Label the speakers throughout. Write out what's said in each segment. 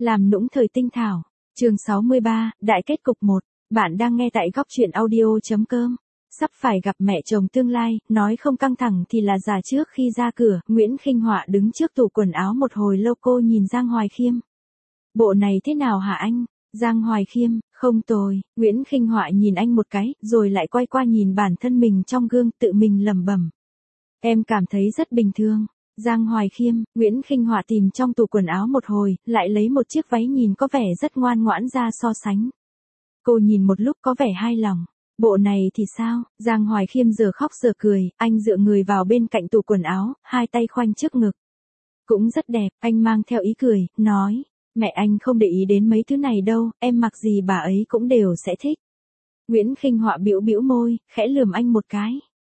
Speaker 1: Làm nũng thời tinh thảo. Chương 63, Đại kết cục 1. Bạn đang nghe tại góc truyện audio.com. Sắp phải gặp mẹ chồng tương lai, nói không căng thẳng thì là giả. Trước khi ra cửa, Nguyễn Khinh Họa đứng trước tủ quần áo một hồi lâu, cô nhìn Giang Hoài Khiêm. Bộ này thế nào hả anh? Giang Hoài Khiêm, không tồi. Nguyễn Khinh Họa nhìn anh một cái, rồi lại quay qua nhìn bản thân mình trong gương, tự mình lẩm bẩm. Em cảm thấy rất bình thường. Giang Hoài Khiêm, Nguyễn Khinh Họa tìm trong tủ quần áo một hồi, lại lấy một chiếc váy nhìn có vẻ rất ngoan ngoãn ra so sánh. Cô nhìn một lúc có vẻ hài lòng. Bộ này thì sao? Giang Hoài Khiêm giờ khóc giờ cười, anh dựa người vào bên cạnh tủ quần áo, hai tay khoanh trước ngực. Cũng rất đẹp, anh mang theo ý cười, nói. Mẹ anh không để ý đến mấy thứ này đâu, em mặc gì bà ấy cũng đều sẽ thích. Nguyễn Khinh Họa bĩu bĩu môi, khẽ lườm anh một cái.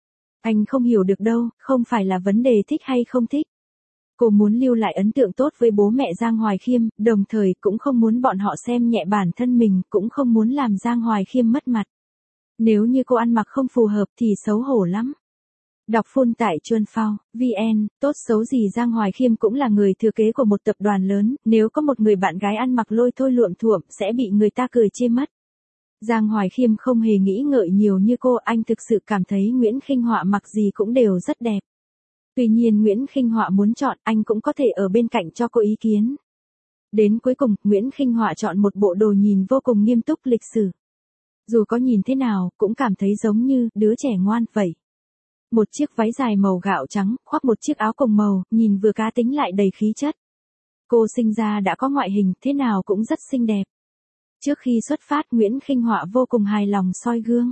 Speaker 1: Anh không hiểu được đâu, không phải là vấn đề thích hay không thích. Cô muốn lưu lại ấn tượng tốt với bố mẹ Giang Hoài Khiêm, đồng thời cũng không muốn bọn họ xem nhẹ bản thân mình, cũng không muốn làm Giang Hoài Khiêm mất mặt. Nếu như cô ăn mặc không phù hợp thì xấu hổ lắm. Đọc full tại Chuân Phao, VN, tốt xấu gì Giang Hoài Khiêm cũng là người thừa kế của một tập đoàn lớn, nếu có một người bạn gái ăn mặc lôi thôi luộm thuộm sẽ bị người ta cười chê mất. Giang Hoài Khiêm không hề nghĩ ngợi nhiều như cô, anh thực sự cảm thấy Nguyễn Khinh Họa mặc gì cũng đều rất đẹp. Tuy nhiên Nguyễn Khinh Họa muốn chọn, anh cũng có thể ở bên cạnh cho cô ý kiến. Đến cuối cùng, Nguyễn Khinh Họa chọn một bộ đồ nhìn vô cùng nghiêm túc lịch sử. Dù có nhìn thế nào, cũng cảm thấy giống như đứa trẻ ngoan vậy. Một chiếc váy dài màu gạo trắng, khoác một chiếc áo cùng màu, nhìn vừa cá tính lại đầy khí chất. Cô sinh ra đã có ngoại hình, thế nào cũng rất xinh đẹp. Trước khi xuất phát, Nguyễn Khinh Họa vô cùng hài lòng soi gương.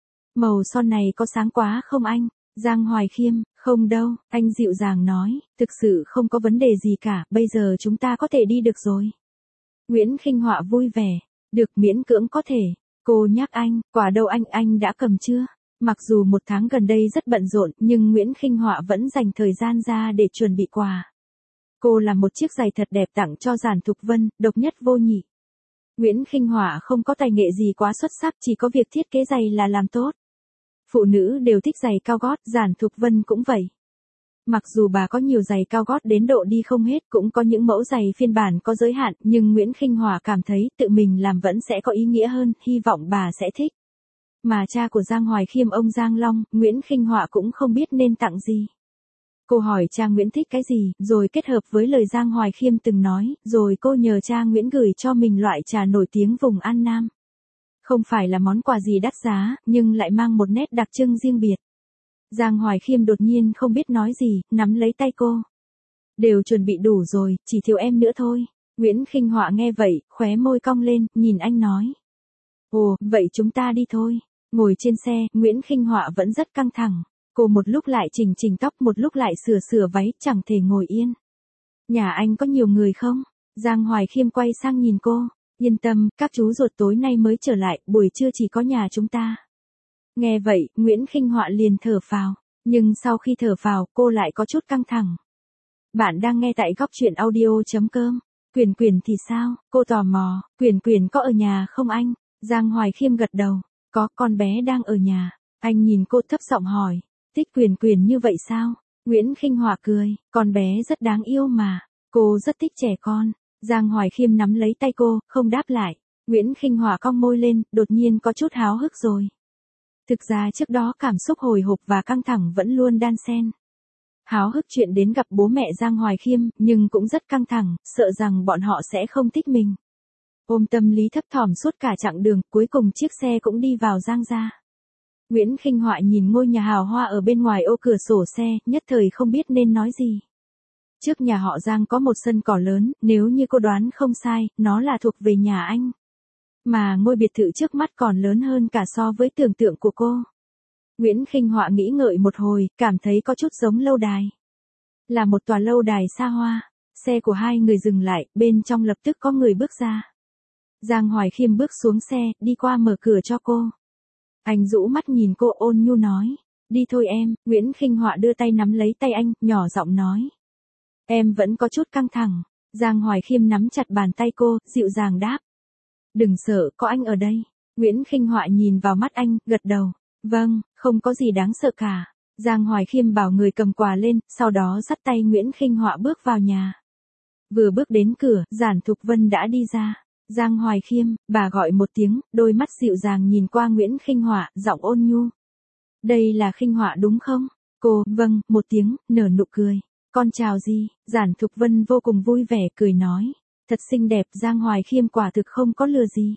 Speaker 1: Màu son này có sáng quá không anh? Giang Hoài Khiêm, không đâu, anh dịu dàng nói, thực sự không có vấn đề gì cả, bây giờ chúng ta có thể đi được rồi. Nguyễn Khinh Họa vui vẻ, được miễn cưỡng có thể. Cô nhắc anh, quà đâu anh đã cầm chưa? Mặc dù một tháng gần đây rất bận rộn, nhưng Nguyễn Khinh Họa vẫn dành thời gian ra để chuẩn bị quà. Cô làm một chiếc giày thật đẹp tặng cho Giản Thục Vân, độc nhất vô nhị. Nguyễn Khinh Họa không có tài nghệ gì quá xuất sắc, chỉ có việc thiết kế giày là làm tốt. Phụ nữ đều thích giày cao gót, Giản Thục Vân cũng vậy. Mặc dù bà có nhiều giày cao gót đến độ đi không hết, cũng có những mẫu giày phiên bản có giới hạn, nhưng Nguyễn Khinh Họa cảm thấy tự mình làm vẫn sẽ có ý nghĩa hơn, hy vọng bà sẽ thích. Mà cha của Giang Hoài Khiêm ông Giang Long, Nguyễn Khinh Họa cũng không biết nên tặng gì. Cô hỏi cha Nguyễn thích cái gì, rồi kết hợp với lời Giang Hoài Khiêm từng nói, rồi cô nhờ cha Nguyễn gửi cho mình loại trà nổi tiếng vùng An Nam. Không phải là món quà gì đắt giá, nhưng lại mang một nét đặc trưng riêng biệt. Giang Hoài Khiêm đột nhiên không biết nói gì, nắm lấy tay cô. Đều chuẩn bị đủ rồi, chỉ thiếu em nữa thôi. Nguyễn Khinh Họa nghe vậy, khóe môi cong lên, nhìn anh nói. Ồ, vậy chúng ta đi thôi. Ngồi trên xe, Nguyễn Khinh Họa vẫn rất căng thẳng. Cô một lúc lại chỉnh tóc, một lúc lại sửa váy, chẳng thể ngồi yên. Nhà anh có nhiều người không? Giang Hoài Khiêm quay sang nhìn cô. Yên tâm, các chú ruột tối nay mới trở lại, buổi trưa chỉ có nhà chúng ta. Nghe vậy, Nguyễn Khinh Họa liền thở phào. Nhưng sau khi thở phào, cô lại có chút căng thẳng. Bạn đang nghe tại góc truyện audio.com. Quyền thì sao? Cô tò mò, Quyền có ở nhà không anh? Giang Hoài Khiêm gật đầu. Có, con bé đang ở nhà. Anh nhìn cô thấp giọng hỏi. Thích Quyền như vậy sao? Nguyễn Khinh Họa cười. Con bé rất đáng yêu mà. Cô rất thích trẻ con. Giang Hoài Khiêm nắm lấy tay cô, không đáp lại. Nguyễn Khinh Họa cong môi lên, đột nhiên có chút háo hức rồi. Thực ra trước đó cảm xúc hồi hộp và căng thẳng vẫn luôn đan xen. Háo hức chuyện đến gặp bố mẹ Giang Hoài Khiêm, nhưng cũng rất căng thẳng, sợ rằng bọn họ sẽ không thích mình. Ôm tâm lý thấp thỏm suốt cả chặng đường, cuối cùng chiếc xe cũng đi vào Giang gia. Nguyễn Khinh Họa nhìn ngôi nhà hào hoa ở bên ngoài ô cửa sổ xe, nhất thời không biết nên nói gì. Trước nhà họ Giang có một sân cỏ lớn, nếu như cô đoán không sai, nó là thuộc về nhà anh. Mà ngôi biệt thự trước mắt còn lớn hơn cả so với tưởng tượng của cô. Nguyễn Khinh Họa nghĩ ngợi một hồi, cảm thấy có chút giống lâu đài. Là một tòa lâu đài xa hoa. Xe của hai người dừng lại, bên trong lập tức có người bước ra. Giang Hoài Khiêm bước xuống xe, đi qua mở cửa cho cô. Anh rũ mắt nhìn cô ôn nhu nói. Đi thôi em. Nguyễn Khinh Họa đưa tay nắm lấy tay anh, nhỏ giọng nói. Em vẫn có chút căng thẳng. Giang Hoài Khiêm nắm chặt bàn tay cô, dịu dàng đáp. Đừng sợ, có anh ở đây. Nguyễn Khinh Họa nhìn vào mắt anh, gật đầu. Vâng, không có gì đáng sợ cả. Giang Hoài Khiêm bảo người cầm quà lên, sau đó dắt tay Nguyễn Khinh Họa bước vào nhà. Vừa bước đến cửa, Giản Thục Vân đã đi ra. Giang Hoài Khiêm, bà gọi một tiếng, đôi mắt dịu dàng nhìn qua Nguyễn Khinh Họa, giọng ôn nhu. Đây là Khinh Họa đúng không? Cô, vâng, một tiếng, nở nụ cười. Con chào gì? Giản Thục Vân vô cùng vui vẻ cười nói. Thật xinh đẹp, Giang Hoài Khiêm quả thực không có lừa gì.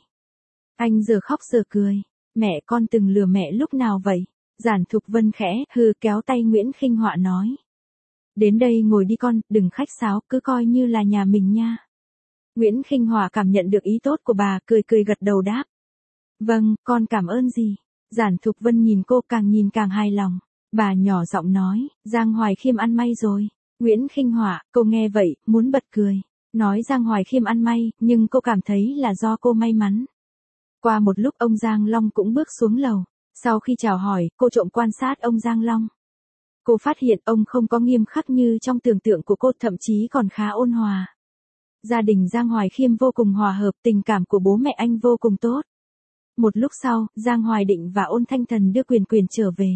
Speaker 1: Anh giờ khóc giờ cười. Mẹ con từng lừa mẹ lúc nào vậy? Giản Thục Vân khẽ, hừ kéo tay Nguyễn Khinh Họa nói. Đến đây ngồi đi con, đừng khách sáo, cứ coi như là nhà mình nha. Nguyễn Khinh Họa cảm nhận được ý tốt của bà, cười cười gật đầu đáp. Vâng, con cảm ơn gì. Giản Thục Vân nhìn cô càng nhìn càng hài lòng. Bà nhỏ giọng nói, Giang Hoài Khiêm ăn may rồi. Nguyễn Khinh Họa, cô nghe vậy, muốn bật cười. Nói Giang Hoài Khiêm ăn may, nhưng cô cảm thấy là do cô may mắn. Qua một lúc ông Giang Long cũng bước xuống lầu. Sau khi chào hỏi, cô trộm quan sát ông Giang Long. Cô phát hiện ông không có nghiêm khắc như trong tưởng tượng của cô, thậm chí còn khá ôn hòa. Gia đình Giang Hoài Khiêm vô cùng hòa hợp, tình cảm của bố mẹ anh vô cùng tốt. Một lúc sau, Giang Hoài Định và Ôn Thanh Thần đưa Quyền Quyền trở về.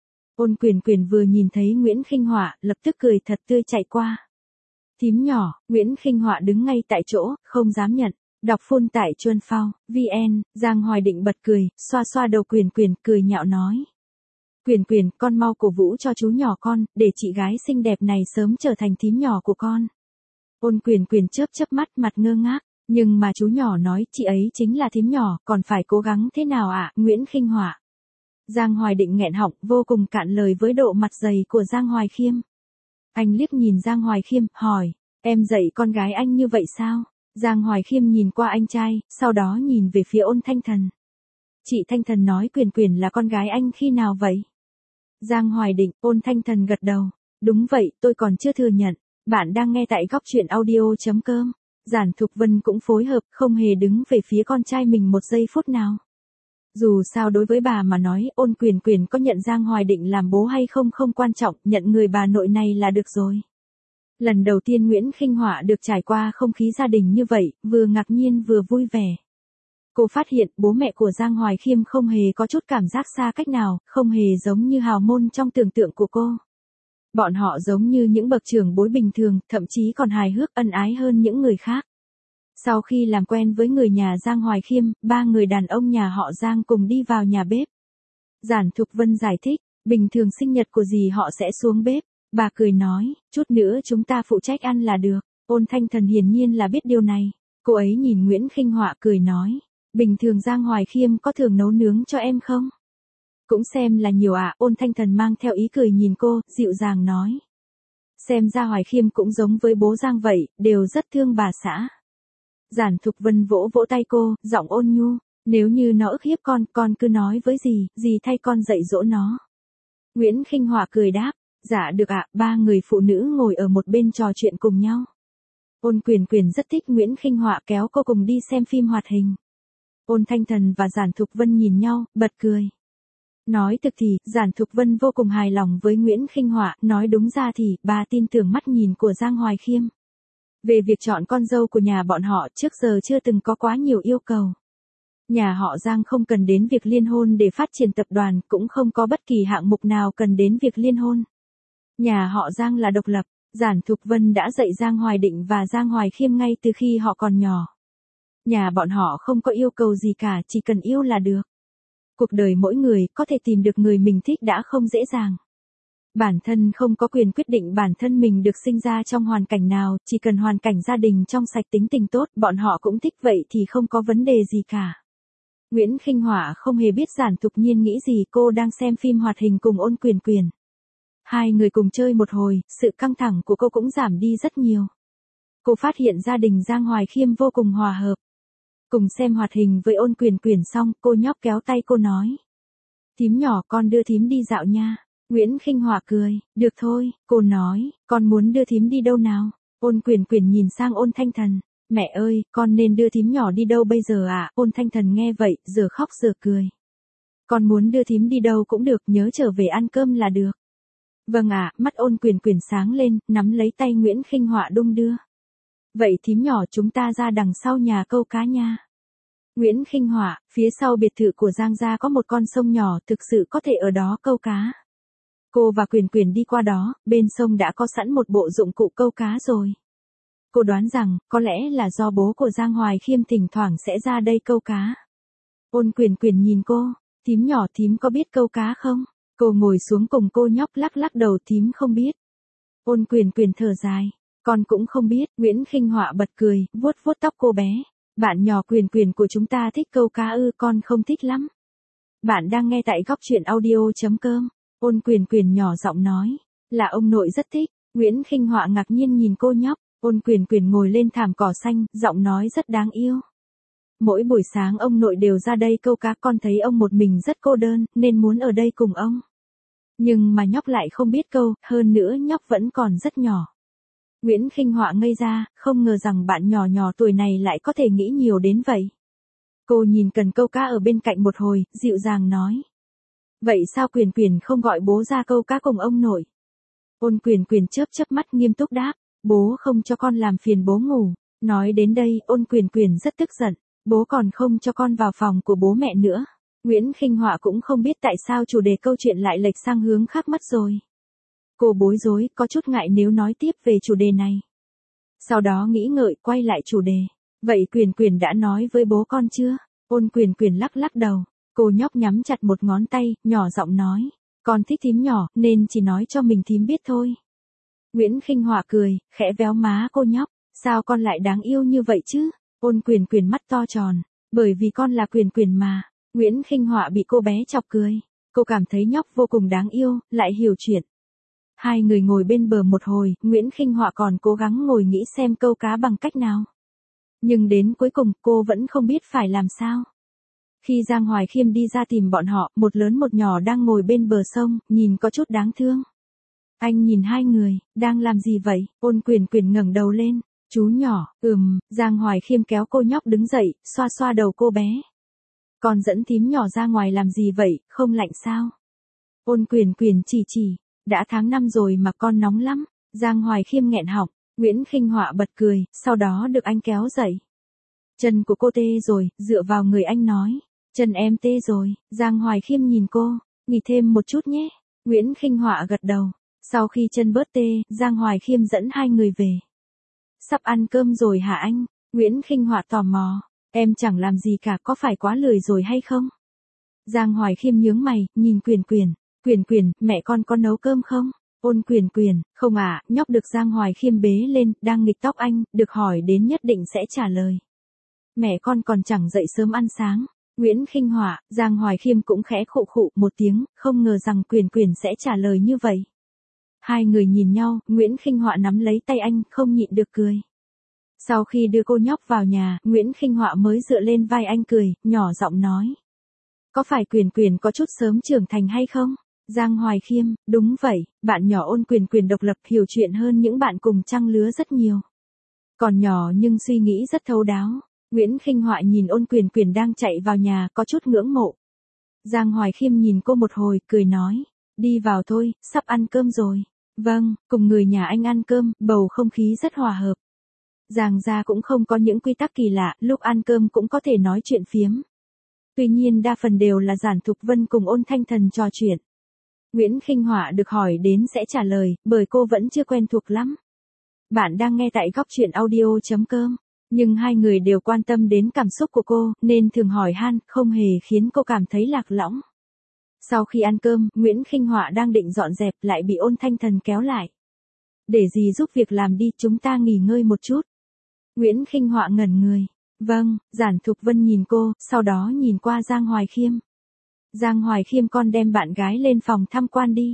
Speaker 1: Ôn Quyền Quyền vừa nhìn thấy Nguyễn Khinh Họa, lập tức cười thật tươi chạy qua. Thím nhỏ, Nguyễn Khinh Họa đứng ngay tại chỗ, không dám nhận. Đọc phun tại Chuân Phao, VN, Giang Hoài Định bật cười, xoa xoa đầu Quyền Quyền, cười nhạo nói. Quyền Quyền, con mau cổ vũ cho chú nhỏ con, để chị gái xinh đẹp này sớm trở thành thím nhỏ của con. Ôn Quyền Quyền chớp chớp mắt, mặt ngơ ngác. Nhưng mà chú nhỏ nói, chị ấy chính là thím nhỏ, còn phải cố gắng thế nào ạ, Nguyễn Khinh Họa. Giang Hoài Định nghẹn họng, vô cùng cạn lời với độ mặt dày của Giang Hoài Khiêm. Anh liếc nhìn Giang Hoài Khiêm, hỏi, em dạy con gái anh như vậy sao? Giang Hoài Khiêm nhìn qua anh trai, sau đó nhìn về phía Ôn Thanh Thần. Chị Thanh Thần nói Quyền Quyền là con gái anh khi nào vậy? Giang Hoài Định, Ôn Thanh Thần gật đầu. Đúng vậy, tôi còn chưa thừa nhận. Bạn đang nghe tại góc truyện audio.com. Giản Thục Vân cũng phối hợp, không hề đứng về phía con trai mình một giây phút nào. Dù sao đối với bà mà nói, Ôn Quyền Quyền có nhận Giang Hoài Định làm bố hay không không quan trọng, nhận người bà nội này là được rồi. Lần đầu tiên Nguyễn Khinh Họa được trải qua không khí gia đình như vậy, vừa ngạc nhiên vừa vui vẻ. Cô phát hiện bố mẹ của Giang Hoài Khiêm không hề có chút cảm giác xa cách nào, không hề giống như hào môn trong tưởng tượng của cô. Bọn họ giống như những bậc trưởng bối bình thường, thậm chí còn hài hước ân ái hơn những người khác. Sau khi làm quen với người nhà Giang Hoài Khiêm, ba người đàn ông nhà họ Giang cùng đi vào nhà bếp. Giản Thục Vân giải thích, bình thường sinh nhật của dì họ sẽ xuống bếp. Bà cười nói, chút nữa chúng ta phụ trách ăn là được. Ôn Thanh Thần hiển nhiên là biết điều này. Cô ấy nhìn Nguyễn Khinh Họa cười nói, bình thường Giang Hoài Khiêm có thường nấu nướng cho em không? Cũng xem là nhiều ạ. Ôn Thanh Thần mang theo ý cười nhìn cô, dịu dàng nói. Xem ra Hoài Khiêm cũng giống với bố Giang vậy, đều rất thương bà xã. Giản Thục Vân vỗ vỗ tay cô, giọng ôn nhu, nếu như nó ức hiếp con cứ nói với dì thay con dạy dỗ nó. Nguyễn Khinh Họa cười đáp, dạ được ạ. Ba người phụ nữ ngồi ở một bên trò chuyện cùng nhau. Ôn Quyền Quyền rất thích Nguyễn Khinh Họa kéo cô cùng đi xem phim hoạt hình. Ôn Thanh Thần và Giản Thục Vân nhìn nhau, bật cười. Nói thực thì, Giản Thục Vân vô cùng hài lòng với Nguyễn Khinh Họa, nói đúng ra thì, bà tin tưởng mắt nhìn của Giang Hoài Khiêm. Về việc chọn con dâu của nhà bọn họ, trước giờ chưa từng có quá nhiều yêu cầu. Nhà họ Giang không cần đến việc liên hôn để phát triển tập đoàn, cũng không có bất kỳ hạng mục nào cần đến việc liên hôn. Nhà họ Giang là độc lập, Giản Thục Vân đã dạy Giang Hoài Định và Giang Hoài Khiêm ngay từ khi họ còn nhỏ. Nhà bọn họ không có yêu cầu gì cả, chỉ cần yêu là được. Cuộc đời mỗi người có thể tìm được người mình thích đã không dễ dàng. Bản thân không có quyền quyết định bản thân mình được sinh ra trong hoàn cảnh nào, chỉ cần hoàn cảnh gia đình trong sạch tính tình tốt, bọn họ cũng thích vậy thì không có vấn đề gì cả. Nguyễn Khinh Họa không hề biết Giản Thục Nhiên nghĩ gì, cô đang xem phim hoạt hình cùng Ôn Quyền Quyền. Hai người cùng chơi một hồi, sự căng thẳng của cô cũng giảm đi rất nhiều. Cô phát hiện gia đình Giang Hoài Khiêm vô cùng hòa hợp. Cùng xem hoạt hình với Ôn Quyền Quyền xong, cô nhóc kéo tay cô nói. Thím nhỏ con đưa thím đi dạo nha. Nguyễn Khinh Họa cười, được thôi, cô nói, con muốn đưa thím đi đâu nào? Ôn Quyền Quyền nhìn sang Ôn Thanh Thần, mẹ ơi, con nên đưa thím nhỏ đi đâu bây giờ ạ? Ôn Thanh Thần nghe vậy, giờ khóc giờ cười. Con muốn đưa thím đi đâu cũng được, nhớ trở về ăn cơm là được. Vâng ạ, mắt Ôn Quyền Quyền sáng lên, nắm lấy tay Nguyễn Khinh Họa đung đưa. Vậy thím nhỏ chúng ta ra đằng sau nhà câu cá nha. Nguyễn Khinh Họa, phía sau biệt thự của Giang gia có một con sông nhỏ, thực sự có thể ở đó câu cá. Cô và Quyền Quyền đi qua đó, bên sông đã có sẵn một bộ dụng cụ câu cá rồi. Cô đoán rằng, có lẽ là do bố của Giang Hoài Khiêm thỉnh thoảng sẽ ra đây câu cá. Ôn Quyền Quyền nhìn cô, thím nhỏ thím có biết câu cá không? Cô ngồi xuống cùng cô nhóc lắc lắc đầu thím không biết. Ôn Quyền Quyền thở dài, con cũng không biết. Nguyễn Khinh Họa bật cười, vuốt vuốt tóc cô bé. Bạn nhỏ Quyền Quyền của chúng ta thích câu cá ư? Con không thích lắm. Bạn đang nghe tại góc truyện audio.com. Ôn Quyền Quyền nhỏ giọng nói, là ông nội rất thích. Nguyễn Khinh Họa ngạc nhiên nhìn cô nhóc. Ôn Quyền Quyền ngồi lên thảm cỏ xanh, giọng nói rất đáng yêu. Mỗi buổi sáng ông nội đều ra đây câu cá, con thấy ông một mình rất cô đơn, nên muốn ở đây cùng ông. Nhưng mà nhóc lại không biết câu, hơn nữa nhóc vẫn còn rất nhỏ. Nguyễn Khinh Họa ngây ra, không ngờ rằng bạn nhỏ nhỏ tuổi này lại có thể nghĩ nhiều đến vậy. Cô nhìn cần câu cá ở bên cạnh một hồi, dịu dàng nói. Vậy sao Quyền Quyền không gọi bố ra câu cá cùng ông nội? Ôn Quyền Quyền chớp chớp mắt nghiêm túc đáp, bố không cho con làm phiền bố ngủ. Nói đến đây, Ôn Quyền Quyền rất tức giận, bố còn không cho con vào phòng của bố mẹ nữa. Nguyễn Khinh Họa cũng không biết tại sao chủ đề câu chuyện lại lệch sang hướng khác mất rồi. Cô bối rối, có chút ngại nếu nói tiếp về chủ đề này. Sau đó nghĩ ngợi, quay lại chủ đề. Vậy Quyền Quyền đã nói với bố con chưa? Ôn Quyền Quyền lắc lắc đầu. Cô nhóc nhắm chặt một ngón tay, nhỏ giọng nói. Con thích thím nhỏ, nên chỉ nói cho mình thím biết thôi. Nguyễn Khinh Họa cười, khẽ véo má cô nhóc. Sao con lại đáng yêu như vậy chứ? Ôn Quyền Quyền mắt to tròn. Bởi vì con là Quyền Quyền mà. Nguyễn Khinh Họa bị cô bé chọc cười. Cô cảm thấy nhóc vô cùng đáng yêu, lại hiểu chuyện. Hai người ngồi bên bờ một hồi, Nguyễn Khinh Họa còn cố gắng ngồi nghĩ xem câu cá bằng cách nào. Nhưng đến cuối cùng, cô vẫn không biết phải làm sao. Khi Giang Hoài Khiêm đi ra tìm bọn họ, một lớn một nhỏ đang ngồi bên bờ sông, nhìn có chút đáng thương. Anh nhìn hai người, đang làm gì vậy? Ôn Quyền Quyền ngẩng đầu lên. Chú nhỏ, Giang Hoài Khiêm kéo cô nhóc đứng dậy, xoa xoa đầu cô bé. Con dẫn thím nhỏ ra ngoài làm gì vậy, không lạnh sao? Ôn Quyền Quyền chỉ, đã tháng 5 rồi mà con nóng lắm. Giang Hoài Khiêm nghẹn họng, Nguyễn Khinh Họa bật cười, sau đó được anh kéo dậy. Chân của cô tê rồi, dựa vào người anh nói. Chân em tê rồi. Giang Hoài Khiêm nhìn cô, nghỉ thêm một chút nhé. Nguyễn Khinh Họa gật đầu. Sau khi chân bớt tê, Giang Hoài Khiêm dẫn hai người về. Sắp ăn cơm rồi hả anh? Nguyễn Khinh Họa tò mò. Em chẳng làm gì cả, có phải quá lười rồi hay không? Giang Hoài Khiêm nhướng mày, nhìn Quyền Quyền. Quyền Quyền, mẹ con có nấu cơm không? Ôn Quyền Quyền, không à, nhóc được Giang Hoài Khiêm bế lên, đang nghịch tóc anh, được hỏi đến nhất định sẽ trả lời. Mẹ con còn chẳng dậy sớm ăn sáng. Nguyễn Khinh Họa, Giang Hoài Khiêm cũng khẽ khụ khụ một tiếng, không ngờ rằng Quyền Quyền sẽ trả lời như vậy. Hai người nhìn nhau, Nguyễn Khinh Họa nắm lấy tay anh, không nhịn được cười. Sau khi đưa cô nhóc vào nhà, Nguyễn Khinh Họa mới dựa lên vai anh cười, nhỏ giọng nói. Có phải Quyền Quyền có chút sớm trưởng thành hay không? Giang Hoài Khiêm, đúng vậy, bạn nhỏ Ôn Quyền Quyền độc lập, hiểu chuyện hơn những bạn cùng trang lứa rất nhiều. Còn nhỏ nhưng suy nghĩ rất thấu đáo. Nguyễn Khinh Họa nhìn Ôn Quyền Quyền đang chạy vào nhà, có chút ngưỡng mộ. Giang Hoài Khiêm nhìn cô một hồi, cười nói. Đi vào thôi, sắp ăn cơm rồi. Vâng, cùng người nhà anh ăn cơm, bầu không khí rất hòa hợp. Giang gia cũng không có những quy tắc kỳ lạ, lúc ăn cơm cũng có thể nói chuyện phiếm. Tuy nhiên đa phần đều là Giản Thục Vân cùng Ôn Thanh Thần trò chuyện. Nguyễn Khinh Họa được hỏi đến sẽ trả lời, bởi cô vẫn chưa quen thuộc lắm. Bạn đang nghe tại góc truyện audio.com, nhưng hai người đều quan tâm đến cảm xúc của cô, nên thường hỏi han, không hề khiến cô cảm thấy lạc lõng. Sau khi ăn cơm, Nguyễn Khinh Họa đang định dọn dẹp lại bị Ôn Thanh Thần kéo lại. Để dì giúp việc làm đi, chúng ta nghỉ ngơi một chút. Nguyễn Khinh Họa ngẩn người. Vâng, Giản Thục Vân nhìn cô, sau đó nhìn qua Giang Hoài Khiêm. Giang Hoài Khiêm, con đem bạn gái lên phòng tham quan đi.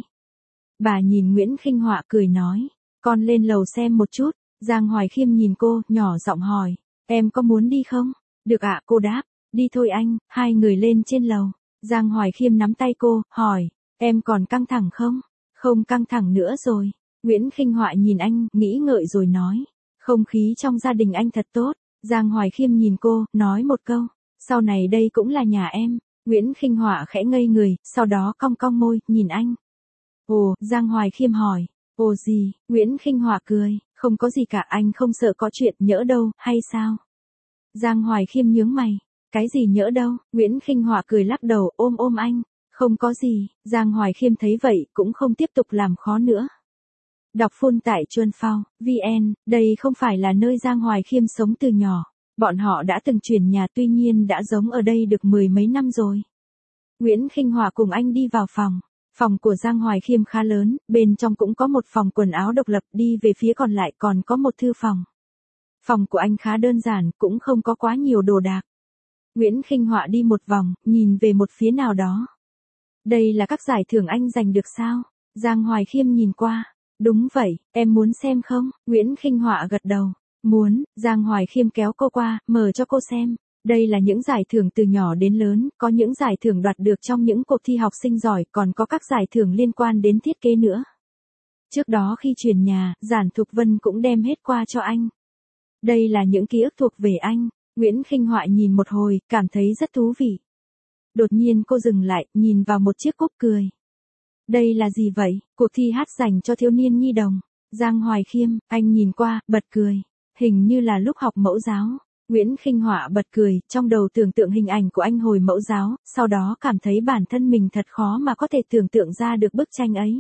Speaker 1: Bà nhìn Nguyễn Khinh Họa cười nói, con lên lầu xem một chút. Giang Hoài Khiêm nhìn cô, nhỏ giọng hỏi, em có muốn đi không? Được ạ, cô đáp, đi thôi anh. Hai người lên trên lầu. Giang Hoài Khiêm nắm tay cô, hỏi, em còn căng thẳng không? Không căng thẳng nữa rồi. Nguyễn Khinh Họa nhìn anh, nghĩ ngợi rồi nói, không khí trong gia đình anh thật tốt. Giang Hoài Khiêm nhìn cô, nói một câu, sau này đây cũng là nhà em. Nguyễn Khinh Họa khẽ ngây người, sau đó cong cong môi, nhìn anh. Ồ, Giang Hoài Khiêm hỏi, ồ gì? Nguyễn Khinh Họa cười, không có gì cả, anh không sợ có chuyện nhỡ đâu, hay sao? Giang Hoài Khiêm nhướng mày, cái gì nhỡ đâu? Nguyễn Khinh Họa cười lắc đầu, ôm anh, không có gì. Giang Hoài Khiêm thấy vậy, cũng không tiếp tục làm khó nữa. Đọc phun tại Chuân Phao, VN, đây không phải là nơi Giang Hoài Khiêm sống từ nhỏ. Bọn họ đã từng chuyển nhà tuy nhiên đã sống ở đây được 10 mấy năm rồi. Nguyễn Khinh Họa cùng anh đi vào phòng. Phòng của Giang Hoài Khiêm khá lớn, bên trong cũng có một phòng quần áo độc lập, đi về phía còn lại còn có một thư phòng. Phòng của anh khá đơn giản, cũng không có quá nhiều đồ đạc. Nguyễn Khinh Họa đi một vòng, nhìn về một phía nào đó. Đây là các giải thưởng anh giành được sao? Giang Hoài Khiêm nhìn qua. Đúng vậy, em muốn xem không? Nguyễn Khinh Họa gật đầu. Muốn. Giang Hoài Khiêm kéo cô qua, mở cho cô xem. Đây là những giải thưởng từ nhỏ đến lớn, có những giải thưởng đoạt được trong những cuộc thi học sinh giỏi, còn có các giải thưởng liên quan đến thiết kế nữa. Trước đó khi chuyển nhà, Giản Thục Vân cũng đem hết qua cho anh. Đây là những ký ức thuộc về anh. Nguyễn Khinh Họa nhìn một hồi, cảm thấy rất thú vị. Đột nhiên cô dừng lại, nhìn vào một chiếc cúp cười. Đây là gì vậy? Cuộc thi hát dành cho thiếu niên nhi đồng. Giang Hoài Khiêm, anh nhìn qua, bật cười. Hình như là lúc học mẫu giáo. Nguyễn Khinh Họa bật cười, trong đầu tưởng tượng hình ảnh của anh hồi mẫu giáo, sau đó cảm thấy bản thân mình thật khó mà có thể tưởng tượng ra được bức tranh ấy.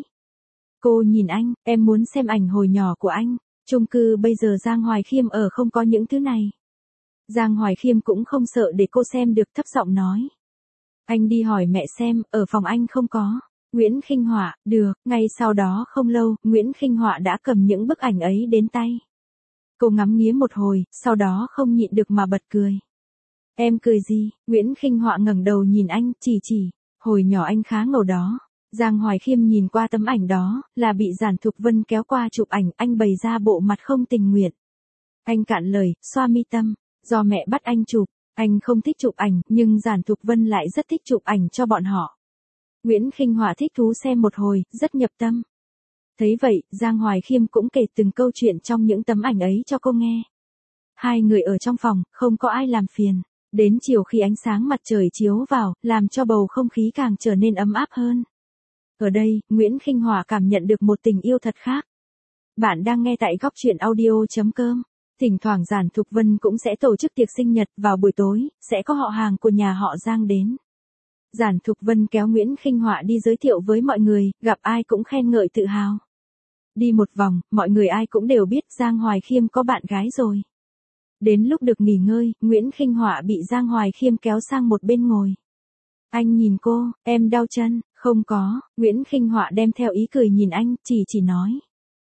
Speaker 1: Cô nhìn anh, em muốn xem ảnh hồi nhỏ của anh. Chung cư bây giờ Giang Hoài Khiêm ở không có những thứ này. Giang Hoài Khiêm cũng không sợ để cô xem được, thấp giọng nói. Anh đi hỏi mẹ xem, ở phòng anh không có. Nguyễn Khinh Họa, được. Ngay sau đó không lâu, Nguyễn Khinh Họa đã cầm những bức ảnh ấy đến tay. Cô ngắm nghía một hồi, sau đó không nhịn được mà bật cười. Em cười gì? Nguyễn Khinh Họa ngẩng đầu nhìn anh, chỉ. Hồi nhỏ anh khá ngầu đó. Giang Hoài Khiêm nhìn qua tấm ảnh đó, là bị Giản Thục Vân kéo qua chụp ảnh, anh bày ra bộ mặt không tình nguyện. Anh cạn lời, xoa mi tâm. Do mẹ bắt anh chụp, anh không thích chụp ảnh, nhưng Giản Thục Vân lại rất thích chụp ảnh cho bọn họ. Nguyễn Khinh Họa thích thú xem một hồi, rất nhập tâm. Thấy vậy, Giang Hoài Khiêm cũng kể từng câu chuyện trong những tấm ảnh ấy cho cô nghe. Hai người ở trong phòng, không có ai làm phiền. Đến chiều khi ánh sáng mặt trời chiếu vào, làm cho bầu không khí càng trở nên ấm áp hơn. Ở đây, Nguyễn Khinh Họa cảm nhận được một tình yêu thật khác. Bạn đang nghe tại góc truyện audio.com. Thỉnh thoảng Giản Thục Vân cũng sẽ tổ chức tiệc sinh nhật vào buổi tối, sẽ có họ hàng của nhà họ Giang đến. Giản Thục Vân kéo Nguyễn Khinh Họa đi giới thiệu với mọi người, gặp ai cũng khen ngợi tự hào. Đi một vòng, mọi người ai cũng đều biết Giang Hoài Khiêm có bạn gái rồi. Đến lúc được nghỉ ngơi, Nguyễn Khinh Họa bị Giang Hoài Khiêm kéo sang một bên ngồi. Anh nhìn cô, em đau chân, không có. Nguyễn Khinh Họa đem theo ý cười nhìn anh, chỉ nói.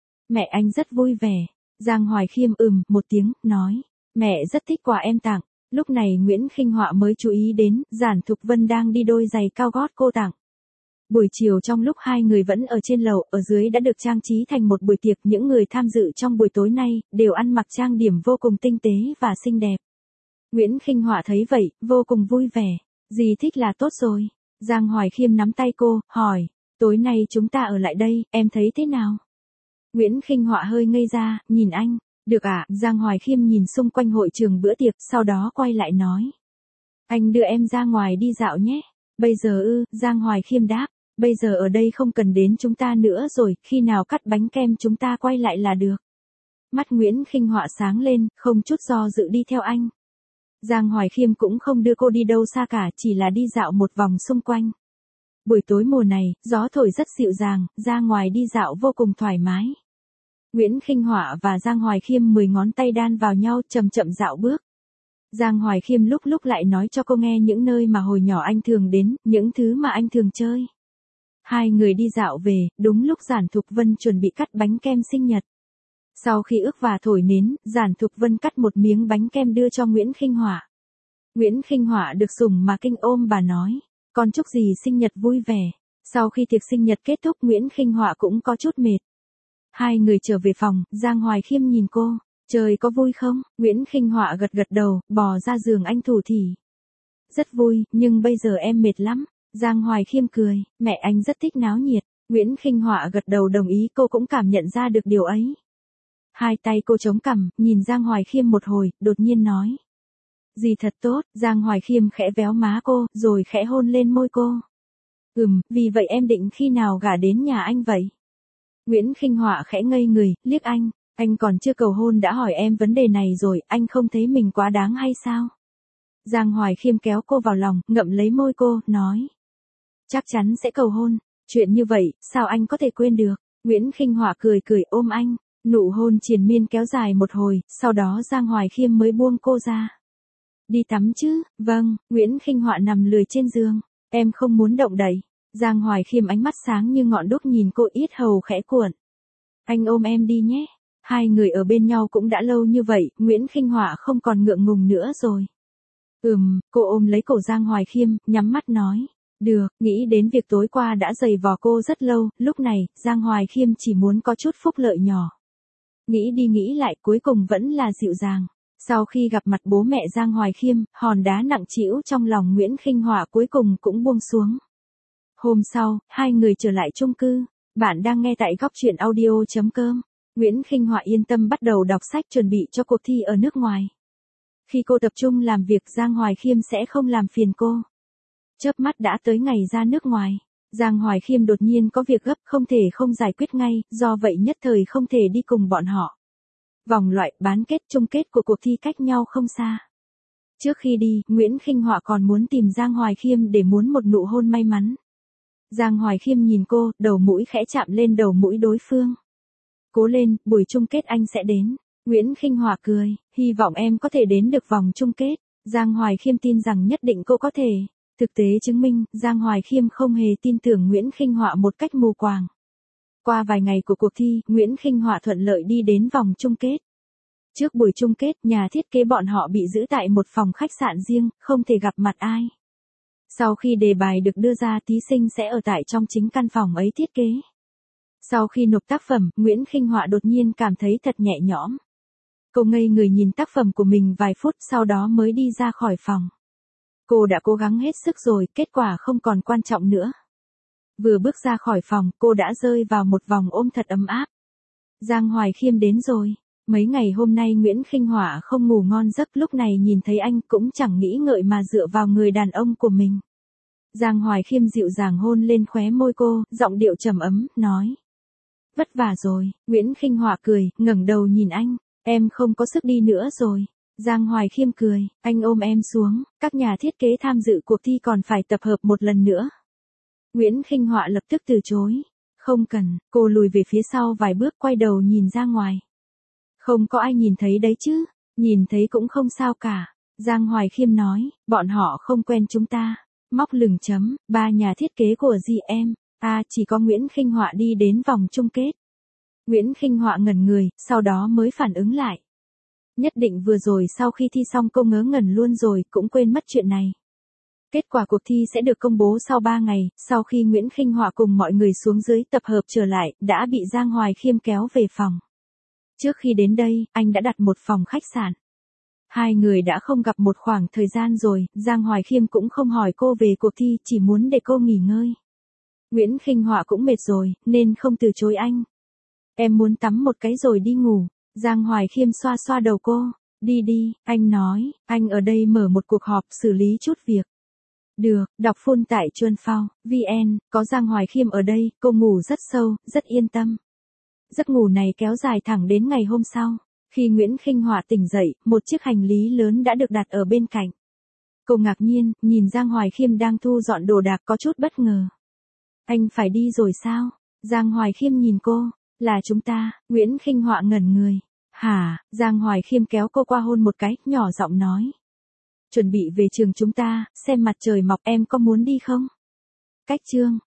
Speaker 1: Mẹ anh rất vui vẻ. Giang Hoài Khiêm một tiếng, nói. Mẹ rất thích quà em tặng. Lúc này Nguyễn Khinh Họa mới chú ý đến, Giản Thục Vân đang đi đôi giày cao gót cô tặng. Buổi chiều trong lúc hai người vẫn ở trên lầu, ở dưới đã được trang trí thành một buổi tiệc, những người tham dự trong buổi tối nay, đều ăn mặc trang điểm vô cùng tinh tế và xinh đẹp. Nguyễn Khinh Họa thấy vậy, vô cùng vui vẻ. Dì thích là tốt rồi. Giang Hoài Khiêm nắm tay cô, hỏi, tối nay chúng ta ở lại đây, em thấy thế nào? Nguyễn Khinh Họa hơi ngây ra, nhìn anh. Được ạ. Giang Hoài Khiêm nhìn xung quanh hội trường bữa tiệc, sau đó quay lại nói. Anh đưa em ra ngoài đi dạo nhé. Bây giờ Giang Hoài Khiêm đáp. Bây giờ ở đây không cần đến chúng ta nữa rồi, khi nào cắt bánh kem chúng ta quay lại là được. Mắt Nguyễn Khinh Họa sáng lên, không chút do dự đi theo anh. Giang Hoài Khiêm cũng không đưa cô đi đâu xa cả, chỉ là đi dạo một vòng xung quanh. Buổi tối mùa này, gió thổi rất dịu dàng, ra ngoài đi dạo vô cùng thoải mái. Nguyễn Khinh Họa và Giang Hoài Khiêm 10 ngón tay đan vào nhau, chậm chậm dạo bước. Giang Hoài Khiêm lúc lại nói cho cô nghe những nơi mà hồi nhỏ anh thường đến, những thứ mà anh thường chơi. Hai người đi dạo về, đúng lúc Giản Thục Vân chuẩn bị cắt bánh kem sinh nhật. Sau khi ước và thổi nến, Giản Thục Vân cắt một miếng bánh kem đưa cho Nguyễn Khinh Họa. Nguyễn Khinh Họa được sủng mà kinh ôm bà nói, con chúc dì sinh nhật vui vẻ. Sau khi tiệc sinh nhật kết thúc, Nguyễn Khinh Họa cũng có chút mệt. Hai người trở về phòng, Giang Hoài Khiêm nhìn cô, trời có vui không? Nguyễn Khinh Họa gật gật đầu, bò ra giường anh thủ thỉ. Rất vui, nhưng bây giờ em mệt lắm. Giang Hoài Khiêm cười, mẹ anh rất thích náo nhiệt. Nguyễn Khinh Họa gật đầu đồng ý, cô cũng cảm nhận ra được điều ấy. Hai tay cô chống cằm, nhìn Giang Hoài Khiêm một hồi, đột nhiên nói. Dì thật tốt. Giang Hoài Khiêm khẽ véo má cô, rồi khẽ hôn lên môi cô. Vì vậy em định khi nào gả đến nhà anh vậy? Nguyễn Khinh Họa khẽ ngây người, liếc anh còn chưa cầu hôn đã hỏi em vấn đề này rồi, anh không thấy mình quá đáng hay sao? Giang Hoài Khiêm kéo cô vào lòng, ngậm lấy môi cô, nói. Chắc chắn sẽ cầu hôn, chuyện như vậy, sao anh có thể quên được? Nguyễn Khinh Họa cười cười ôm anh, nụ hôn triền miên kéo dài một hồi, sau đó Giang Hoài Khiêm mới buông cô ra. Đi tắm chứ? Vâng, Nguyễn Khinh Họa nằm lười trên giường, em không muốn động đậy. Giang Hoài Khiêm ánh mắt sáng như ngọn đuốc nhìn cô, yết hầu khẽ cuộn. Anh ôm em đi nhé. Hai người ở bên nhau cũng đã lâu như vậy, Nguyễn Khinh Họa không còn ngượng ngùng nữa rồi. Cô ôm lấy cổ Giang Hoài Khiêm, nhắm mắt nói. Được, nghĩ đến việc tối qua đã giày vò cô rất lâu, lúc này, Giang Hoài Khiêm chỉ muốn có chút phúc lợi nhỏ. Nghĩ đi nghĩ lại cuối cùng vẫn là dịu dàng. Sau khi gặp mặt bố mẹ Giang Hoài Khiêm, hòn đá nặng trĩu trong lòng Nguyễn Khinh Họa cuối cùng cũng buông xuống. Hôm sau, hai người trở lại chung cư. Bạn đang nghe tại góc truyện audio.com. Nguyễn Khinh Họa yên tâm bắt đầu đọc sách chuẩn bị cho cuộc thi ở nước ngoài. Khi cô tập trung làm việc, Giang Hoài Khiêm sẽ không làm phiền cô. Chớp mắt đã tới ngày ra nước ngoài. Giang Hoài Khiêm đột nhiên có việc gấp không thể không giải quyết ngay, do vậy nhất thời không thể đi cùng bọn họ. Vòng loại bán kết chung kết của cuộc thi cách nhau không xa. Trước khi đi, Nguyễn Khinh Họa còn muốn tìm Giang Hoài Khiêm để muốn một nụ hôn may mắn. Giang Hoài Khiêm nhìn cô, đầu mũi khẽ chạm lên đầu mũi đối phương. Cố lên, buổi chung kết anh sẽ đến. Nguyễn Khinh Họa cười, hy vọng em có thể đến được vòng chung kết. Giang Hoài Khiêm tin rằng nhất định cô có thể. Thực tế chứng minh, Giang Hoài Khiêm không hề tin tưởng Nguyễn Khinh Họa một cách mù quáng. Qua vài ngày của cuộc thi, Nguyễn Khinh Họa thuận lợi đi đến vòng chung kết. Trước buổi chung kết, nhà thiết kế bọn họ bị giữ tại một phòng khách sạn riêng, không thể gặp mặt ai. Sau khi đề bài được đưa ra, thí sinh sẽ ở tại trong chính căn phòng ấy thiết kế. Sau khi nộp tác phẩm, Nguyễn Khinh Họa đột nhiên cảm thấy thật nhẹ nhõm. Cô ngây người nhìn tác phẩm của mình vài phút, sau đó mới đi ra khỏi phòng. Cô đã cố gắng hết sức rồi, kết quả không còn quan trọng nữa. Vừa bước ra khỏi phòng, cô đã rơi vào một vòng ôm thật ấm áp. Giang Hoài Khiêm đến rồi. Mấy ngày hôm nay Nguyễn Khinh Họa không ngủ ngon giấc, lúc này nhìn thấy anh cũng chẳng nghĩ ngợi mà dựa vào người đàn ông của mình. Giang Hoài Khiêm dịu dàng hôn lên khóe môi cô, giọng điệu trầm ấm, nói. Vất vả rồi. Nguyễn Khinh Họa cười, ngẩng đầu nhìn anh. Em không có sức đi nữa rồi. Giang Hoài Khiêm cười, anh ôm em xuống, các nhà thiết kế tham dự cuộc thi còn phải tập hợp một lần nữa. Nguyễn Khinh Họa lập tức từ chối. Không cần, cô lùi về phía sau vài bước, quay đầu nhìn ra ngoài. Không có ai nhìn thấy đấy chứ, nhìn thấy cũng không sao cả. Giang Hoài Khiêm nói, bọn họ không quen chúng ta. Móc lửng chấm, ba nhà thiết kế của GM, chỉ có Nguyễn Khinh Họa đi đến vòng chung kết. Nguyễn Khinh Họa ngẩn người, sau đó mới phản ứng lại. Nhất định vừa rồi sau khi thi xong cô ngớ ngẩn luôn rồi, cũng quên mất chuyện này. Kết quả cuộc thi sẽ được công bố sau 3 ngày, sau khi Nguyễn Khinh Họa cùng mọi người xuống dưới tập hợp trở lại, đã bị Giang Hoài Khiêm kéo về phòng. Trước khi đến đây, anh đã đặt một phòng khách sạn. Hai người đã không gặp một khoảng thời gian rồi, Giang Hoài Khiêm cũng không hỏi cô về cuộc thi, chỉ muốn để cô nghỉ ngơi. Nguyễn Khinh Họa cũng mệt rồi, nên không từ chối anh. Em muốn tắm một cái rồi đi ngủ. Giang Hoài Khiêm xoa xoa đầu cô. Đi đi, anh nói, anh ở đây mở một cuộc họp xử lý chút việc. Được, đọc full tại Chuan Phao, VN, có Giang Hoài Khiêm ở đây, cô ngủ rất sâu, rất yên tâm. Giấc ngủ này kéo dài thẳng đến ngày hôm sau. Khi Nguyễn Khinh Họa tỉnh dậy, một chiếc hành lý lớn đã được đặt ở bên cạnh. Cô ngạc nhiên, nhìn Giang Hoài Khiêm đang thu dọn đồ đạc có chút bất ngờ. Anh phải đi rồi sao? Giang Hoài Khiêm nhìn cô. Là chúng ta. Nguyễn Khinh Họa ngẩn người. Hả? Giang Hoài Khiêm kéo cô qua hôn một cái, nhỏ giọng nói. Chuẩn bị về trường chúng ta, xem mặt trời mọc, em có muốn đi không? Cách chương.